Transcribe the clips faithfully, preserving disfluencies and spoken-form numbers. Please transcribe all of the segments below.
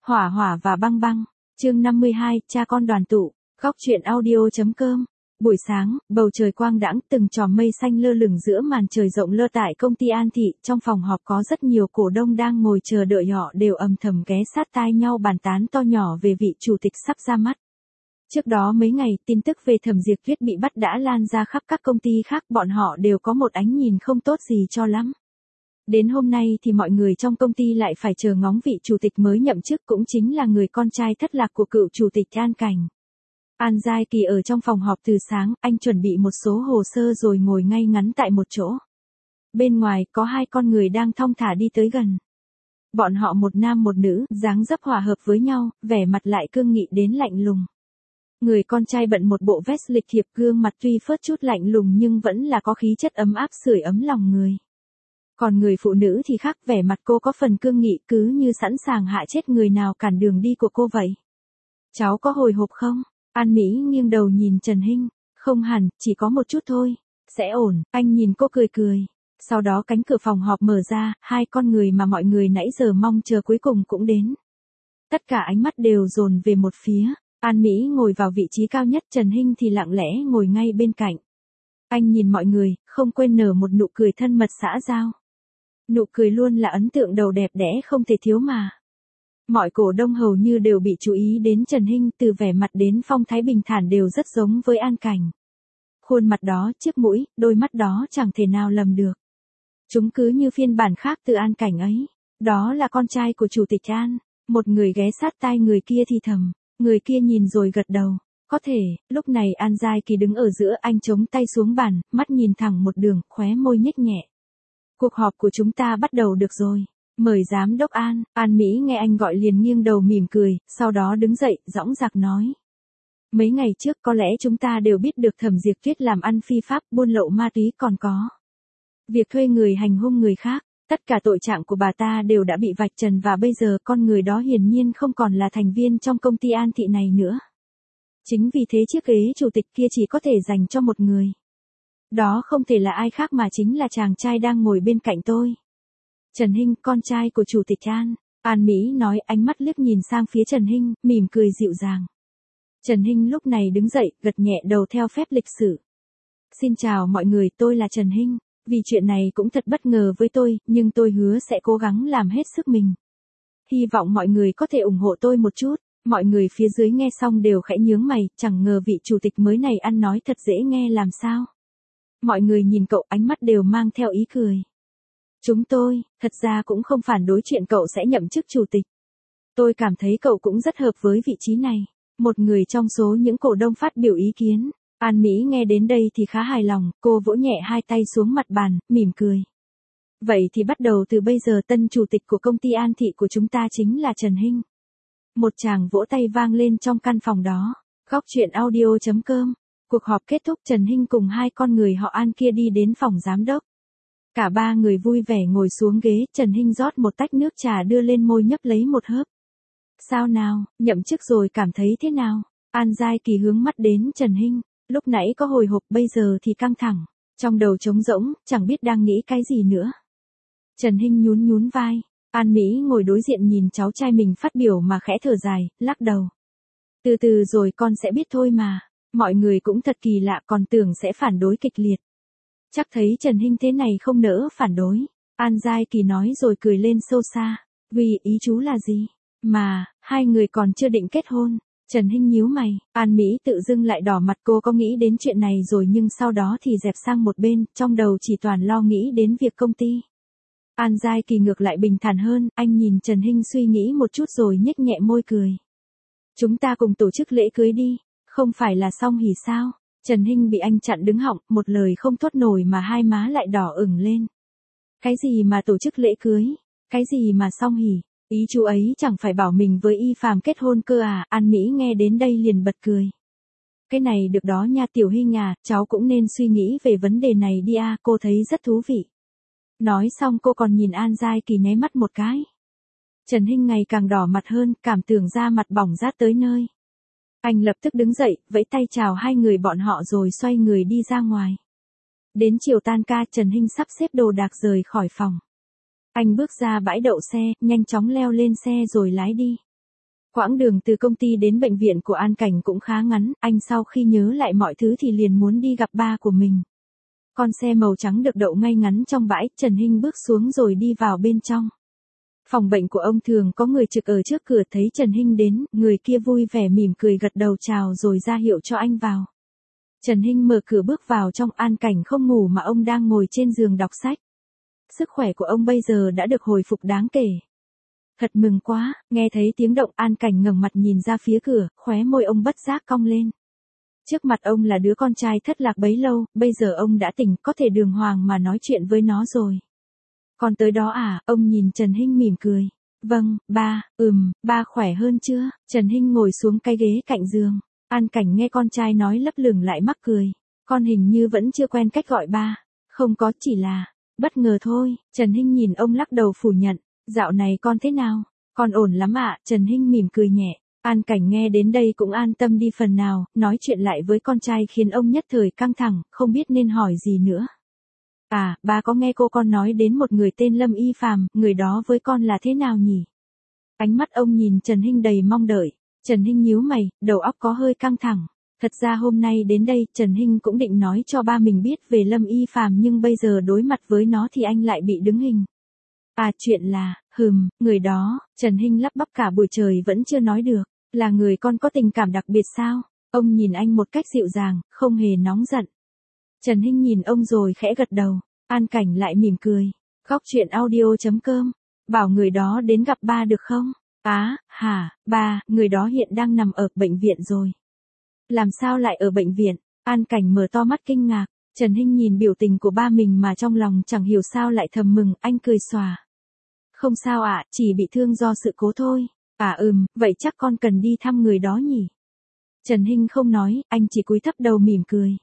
Hỏa hỏa và băng băng. Chương năm mươi hai, cha con đoàn tụ. Góc truyện audio.com. Buổi sáng, bầu trời quang đãng, từng chòm mây xanh lơ lửng giữa màn trời rộng lơ tại công ty An Thị. Trong phòng họp có rất nhiều cổ đông đang ngồi chờ đợi, họ đều âm thầm ghé sát tai nhau bàn tán to nhỏ về vị chủ tịch sắp ra mắt. Trước đó mấy ngày, tin tức về Thẩm Diệt Tuyết bị bắt đã lan ra khắp các công ty khác, bọn họ đều có một ánh nhìn không tốt gì cho lắm. Đến hôm nay thì mọi người trong công ty lại phải chờ ngóng vị chủ tịch mới nhậm chức, cũng chính là người con trai thất lạc của cựu chủ tịch An Cảnh. An Giai Kỳ ở trong phòng họp từ sáng, anh chuẩn bị một số hồ sơ rồi ngồi ngay ngắn tại một chỗ. Bên ngoài có hai con người đang thong thả đi tới gần. Bọn họ một nam một nữ, dáng dấp hòa hợp với nhau, vẻ mặt lại cương nghị đến lạnh lùng. Người con trai bận một bộ vest lịch thiệp, gương mặt tuy phớt chút lạnh lùng nhưng vẫn là có khí chất ấm áp sưởi ấm lòng người. Còn người phụ nữ thì khác, vẻ mặt cô có phần cương nghị, cứ như sẵn sàng hạ chết người nào cản đường đi của cô vậy. Cháu có hồi hộp không? An Mỹ nghiêng đầu nhìn Trần Hinh. Không hẳn, chỉ có một chút thôi. Sẽ ổn, anh nhìn cô cười cười. Sau đó cánh cửa phòng họp mở ra, hai con người mà mọi người nãy giờ mong chờ cuối cùng cũng đến. Tất cả ánh mắt đều dồn về một phía. An Mỹ ngồi vào vị trí cao nhất, Trần Hinh thì lặng lẽ ngồi ngay bên cạnh. Anh nhìn mọi người, không quên nở một nụ cười thân mật xã giao. Nụ cười luôn là ấn tượng đầu đẹp đẽ không thể thiếu mà. Mọi cổ đông hầu như đều bị chú ý đến Trần Hinh, từ vẻ mặt đến phong thái bình thản đều rất giống với An Cảnh. Khuôn mặt đó, chiếc mũi, đôi mắt đó chẳng thể nào lầm được. Chúng cứ như phiên bản khác từ An Cảnh ấy. Đó là con trai của chủ tịch An. Một người ghé sát tai người kia thì thầm, người kia nhìn rồi gật đầu. Có thể, lúc này An Giai Kỳ đứng ở giữa, anh chống tay xuống bàn, mắt nhìn thẳng một đường, khóe môi nhếch nhẹ. Cuộc họp của chúng ta bắt đầu được rồi. Mời giám đốc An. An Mỹ nghe anh gọi liền nghiêng đầu mỉm cười, sau đó đứng dậy, dõng dạc nói. Mấy ngày trước có lẽ chúng ta đều biết được Thẩm Diệt Tuyết làm ăn phi pháp, buôn lậu ma túy, còn có việc thuê người hành hung người khác. Tất cả tội trạng của bà ta đều đã bị vạch trần và bây giờ con người đó hiển nhiên không còn là thành viên trong công ty An Thị này nữa. Chính vì thế chiếc ghế chủ tịch kia chỉ có thể dành cho một người. Đó không thể là ai khác mà chính là chàng trai đang ngồi bên cạnh tôi. Trần Hinh, con trai của chủ tịch An. An Mỹ nói, ánh mắt liếc nhìn sang phía Trần Hinh, mỉm cười dịu dàng. Trần Hinh lúc này đứng dậy, gật nhẹ đầu theo phép lịch sử. Xin chào mọi người, tôi là Trần Hinh. Vì chuyện này cũng thật bất ngờ với tôi, nhưng tôi hứa sẽ cố gắng làm hết sức mình. Hy vọng mọi người có thể ủng hộ tôi một chút. Mọi người phía dưới nghe xong đều khẽ nhướng mày, chẳng ngờ vị chủ tịch mới này ăn nói thật dễ nghe làm sao. Mọi người nhìn cậu, ánh mắt đều mang theo ý cười. Chúng tôi, thật ra cũng không phản đối chuyện cậu sẽ nhậm chức chủ tịch. Tôi cảm thấy cậu cũng rất hợp với vị trí này. Một người trong số những cổ đông phát biểu ý kiến. An Mỹ nghe đến đây thì khá hài lòng, cô vỗ nhẹ hai tay xuống mặt bàn, mỉm cười. Vậy thì bắt đầu từ bây giờ tân chủ tịch của công ty An Thị của chúng ta chính là Trần Hinh. Một tràng vỗ tay vang lên trong căn phòng đó. Góc truyện audio.com. Cuộc họp kết thúc, Trần Hinh cùng hai con người họ An kia đi đến phòng giám đốc. Cả ba người vui vẻ ngồi xuống ghế, Trần Hinh rót một tách nước trà đưa lên môi nhấp lấy một hớp. Sao nào, nhậm chức rồi cảm thấy thế nào? An Giai Kỳ hướng mắt đến Trần Hinh, lúc nãy có hồi hộp, bây giờ thì căng thẳng, trong đầu trống rỗng, chẳng biết đang nghĩ cái gì nữa. Trần Hinh nhún nhún vai, An Mỹ ngồi đối diện nhìn cháu trai mình phát biểu mà khẽ thở dài, lắc đầu. Từ từ rồi con sẽ biết thôi mà, mọi người cũng thật kỳ lạ, còn tưởng sẽ phản đối kịch liệt. Chắc thấy Trần Hinh thế này không nỡ phản đối. An Giai Kỳ nói rồi cười lên sâu xa. Vì ý chú là gì? Mà, hai người còn chưa định kết hôn. Trần Hinh nhíu mày. An Mỹ tự dưng lại đỏ mặt, cô có nghĩ đến chuyện này rồi nhưng sau đó thì dẹp sang một bên, trong đầu chỉ toàn lo nghĩ đến việc công ty. An Giai Kỳ ngược lại bình thản hơn, anh nhìn Trần Hinh suy nghĩ một chút rồi nhếch nhẹ môi cười. Chúng ta cùng tổ chức lễ cưới đi, không phải là xong hỉ sao? Trần Hinh bị anh chặn đứng họng, một lời không thốt nổi mà hai má lại đỏ ửng lên. Cái gì mà tổ chức lễ cưới? Cái gì mà song hỉ? Ý chú ấy chẳng phải bảo mình với Y Phàm kết hôn cơ à? An Mỹ nghe đến đây liền bật cười. Cái này được đó nha Tiểu Hinh à, cháu cũng nên suy nghĩ về vấn đề này đi à, cô thấy rất thú vị. Nói xong cô còn nhìn An Giai Kỳ nháy mắt một cái. Trần Hinh ngày càng đỏ mặt hơn, cảm tưởng da mặt bỏng rát tới nơi. Anh lập tức đứng dậy, vẫy tay chào hai người bọn họ rồi xoay người đi ra ngoài. Đến chiều tan ca, Trần Hinh sắp xếp đồ đạc rời khỏi phòng. Anh bước ra bãi đậu xe, nhanh chóng leo lên xe rồi lái đi. Quãng đường từ công ty đến bệnh viện của An Cảnh cũng khá ngắn, anh sau khi nhớ lại mọi thứ thì liền muốn đi gặp ba của mình. Con xe màu trắng được đậu ngay ngắn trong bãi, Trần Hinh bước xuống rồi đi vào bên trong. Phòng bệnh của ông thường có người trực ở trước cửa, thấy Trần Hinh đến, người kia vui vẻ mỉm cười gật đầu chào rồi ra hiệu cho anh vào. Trần Hinh mở cửa bước vào trong. An Cảnh không ngủ mà ông đang ngồi trên giường đọc sách. Sức khỏe của ông bây giờ đã được hồi phục đáng kể. Thật mừng quá, nghe thấy tiếng động An Cảnh ngẩng mặt nhìn ra phía cửa, khóe môi ông bất giác cong lên. Trước mặt ông là đứa con trai thất lạc bấy lâu, bây giờ ông đã tỉnh, có thể đường hoàng mà nói chuyện với nó rồi. Còn tới đó à, ông nhìn Trần Hinh mỉm cười. Vâng, ba, ừm, ba khỏe hơn chưa? Trần Hinh ngồi xuống cái ghế cạnh giường. An Cảnh nghe con trai nói lấp lửng lại mắc cười. Con hình như vẫn chưa quen cách gọi ba. Không có, chỉ là bất ngờ thôi. Trần Hinh nhìn ông lắc đầu phủ nhận. Dạo này con thế nào? Con ổn lắm ạ. Trần Hinh mỉm cười nhẹ. An Cảnh nghe đến đây cũng an tâm đi phần nào, nói chuyện lại với con trai khiến ông nhất thời căng thẳng, không biết nên hỏi gì nữa. À, ba có nghe cô con nói đến một người tên Lâm Y Phàm, người đó với con là thế nào nhỉ? Ánh mắt ông nhìn Trần Hinh đầy mong đợi. Trần Hinh nhíu mày, đầu óc có hơi căng thẳng. Thật ra hôm nay đến đây, Trần Hinh cũng định nói cho ba mình biết về Lâm Y Phàm nhưng bây giờ đối mặt với nó thì anh lại bị đứng hình. À, chuyện là, hừm, người đó, Trần Hinh lắp bắp cả buổi trời vẫn chưa nói được. Là người con có tình cảm đặc biệt sao? Ông nhìn anh một cách dịu dàng, không hề nóng giận. Trần Hinh nhìn ông rồi khẽ gật đầu. An Cảnh lại mỉm cười. Góc chuyện audio chấm com. Bảo người đó đến gặp ba được không? Á, à, hả, ba, người đó hiện đang nằm ở bệnh viện rồi. Làm sao lại ở bệnh viện? An Cảnh mở to mắt kinh ngạc. Trần Hinh nhìn biểu tình của ba mình mà trong lòng chẳng hiểu sao lại thầm mừng, anh cười xòa. Không sao ạ, à, chỉ bị thương do sự cố thôi. À ừm, vậy chắc con cần đi thăm người đó nhỉ? Trần Hinh không nói, anh chỉ cúi thấp đầu mỉm cười.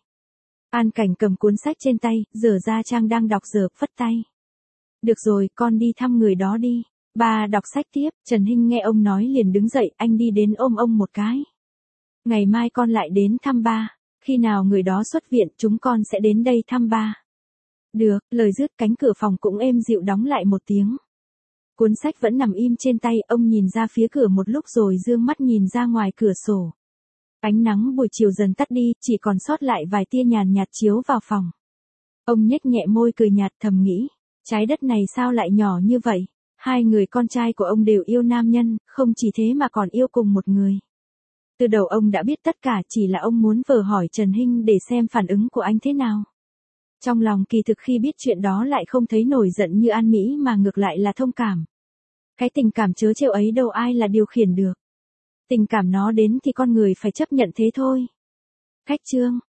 An Cảnh cầm cuốn sách trên tay, dở ra trang đang đọc dở, phất tay. Được rồi, con đi thăm người đó đi. Ba đọc sách tiếp. Trần Hinh nghe ông nói liền đứng dậy, anh đi đến ôm ông một cái. Ngày mai con lại đến thăm ba. Khi nào người đó xuất viện, chúng con sẽ đến đây thăm ba. Được, lời dứt cánh cửa phòng cũng êm dịu đóng lại một tiếng. Cuốn sách vẫn nằm im trên tay, ông nhìn ra phía cửa một lúc rồi dương mắt nhìn ra ngoài cửa sổ. Ánh nắng buổi chiều dần tắt đi, chỉ còn sót lại vài tia nhàn nhạt chiếu vào phòng. Ông nhếch nhẹ môi cười nhạt thầm nghĩ, trái đất này sao lại nhỏ như vậy? Hai người con trai của ông đều yêu nam nhân, không chỉ thế mà còn yêu cùng một người. Từ đầu ông đã biết tất cả, chỉ là ông muốn vờ hỏi Trần Hinh để xem phản ứng của anh thế nào. Trong lòng kỳ thực khi biết chuyện đó lại không thấy nổi giận như An Mỹ mà ngược lại là thông cảm. Cái tình cảm trớ trêu ấy đâu ai là điều khiển được. Tình cảm nó đến thì con người phải chấp nhận thế thôi. Khách chương.